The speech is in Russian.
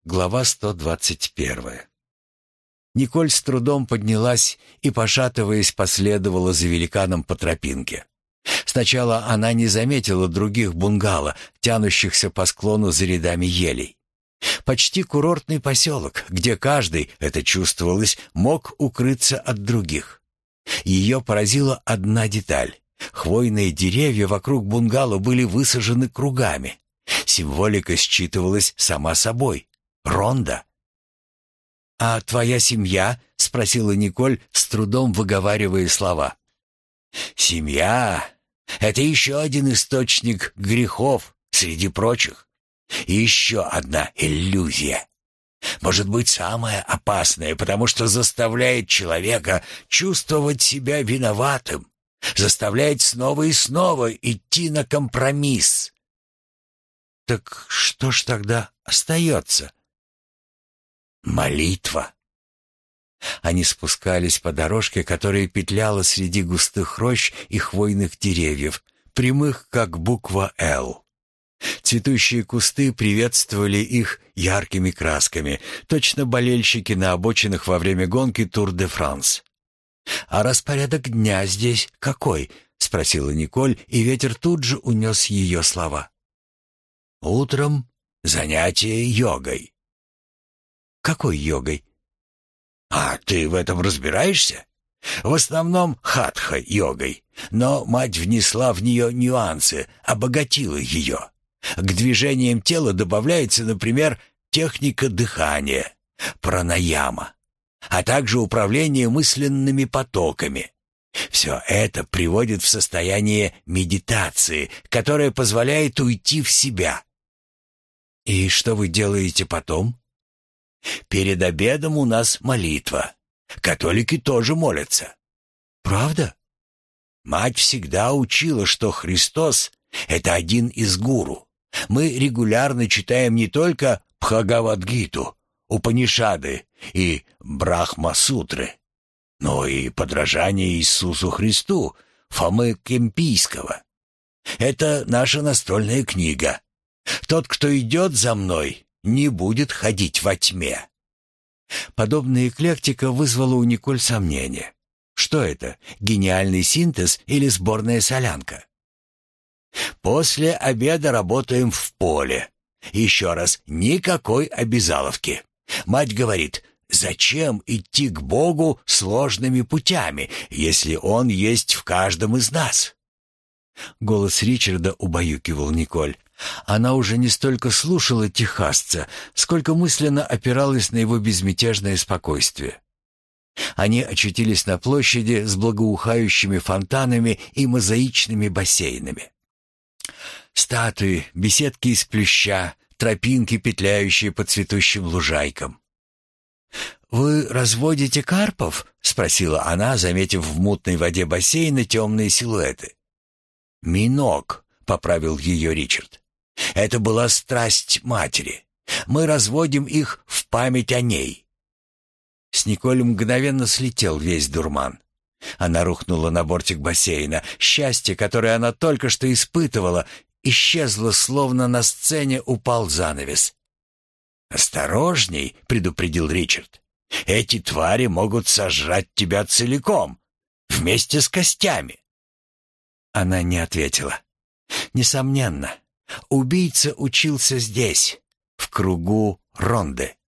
Глава 121. Николь с трудом поднялась и, пошатываясь, последовала за великаном по тропинке. Сначала она не заметила других бунгало, тянущихся по склону за рядами елей. Почти курортный поселок, где каждый, это чувствовалось, мог укрыться от других. Ее поразила одна деталь. Хвойные деревья вокруг бунгало были высажены кругами. Символика считывалась сама собой. Ронда. «А твоя семья?» — спросила Николь, с трудом выговаривая слова. «Семья — это еще один источник грехов среди прочих. И еще одна иллюзия. Может быть, самая опасная, потому что заставляет человека чувствовать себя виноватым, заставляет снова и снова идти на компромисс». «Так что ж тогда остается?» «Молитва». Они спускались по дорожке, которая петляла среди густых рощ и хвойных деревьев, прямых, как буква «Л». Цветущие кусты приветствовали их яркими красками, точно болельщики на обочинах во время гонки Тур-де-Франс. «А распорядок дня здесь какой?» — спросила Николь, и ветер тут же унес ее слова. «Утром занятие йогой». «Какой йогой?» «А ты в этом разбираешься? В основном хатха-йогой, но мать внесла в нее нюансы, обогатила ее. К движениям тела добавляется, например, техника дыхания, пранаяма, а также управление мысленными потоками. Все это приводит в состояние медитации, которое позволяет уйти в себя». «И что вы делаете потом?» «Перед обедом у нас молитва. Католики тоже молятся». «Правда?» «Мать всегда учила, что Христос — это один из гуру. Мы регулярно читаем не только Бхагавад-гиту, Упанишады и Брахма-сутры, но и подражание Иисусу Христу Фомы Кемпийского. Это наша настольная книга. Тот, кто идет за мной, не будет ходить во тьме». Подобная эклектика вызвала у Николь сомнения. Что это, гениальный синтез или сборная солянка? «После обеда работаем в поле. Еще раз, никакой обязаловки. Мать говорит, зачем идти к Богу сложными путями, если Он есть в каждом из нас?» Голос Ричарда убаюкивал Николь. Она уже не столько слушала техасца, сколько мысленно опиралась на его безмятежное спокойствие. Они очутились на площади с благоухающими фонтанами и мозаичными бассейнами. Статуи, беседки из плюща, тропинки, петляющие по цветущим лужайкам. «Вы разводите карпов?» — спросила она, заметив в мутной воде бассейна темные силуэты. «Минок», — поправил ее Ричард. «Это была страсть матери. Мы разводим их в память о ней». С Николь мгновенно слетел весь дурман. Она рухнула на бортик бассейна. Счастье, которое она только что испытывала, исчезло, словно на сцене упал занавес. «Осторожней», — предупредил Ричард. «Эти твари могут сожрать тебя целиком, вместе с костями». Она не ответила. Несомненно, убийца учился здесь, в кругу Ронды.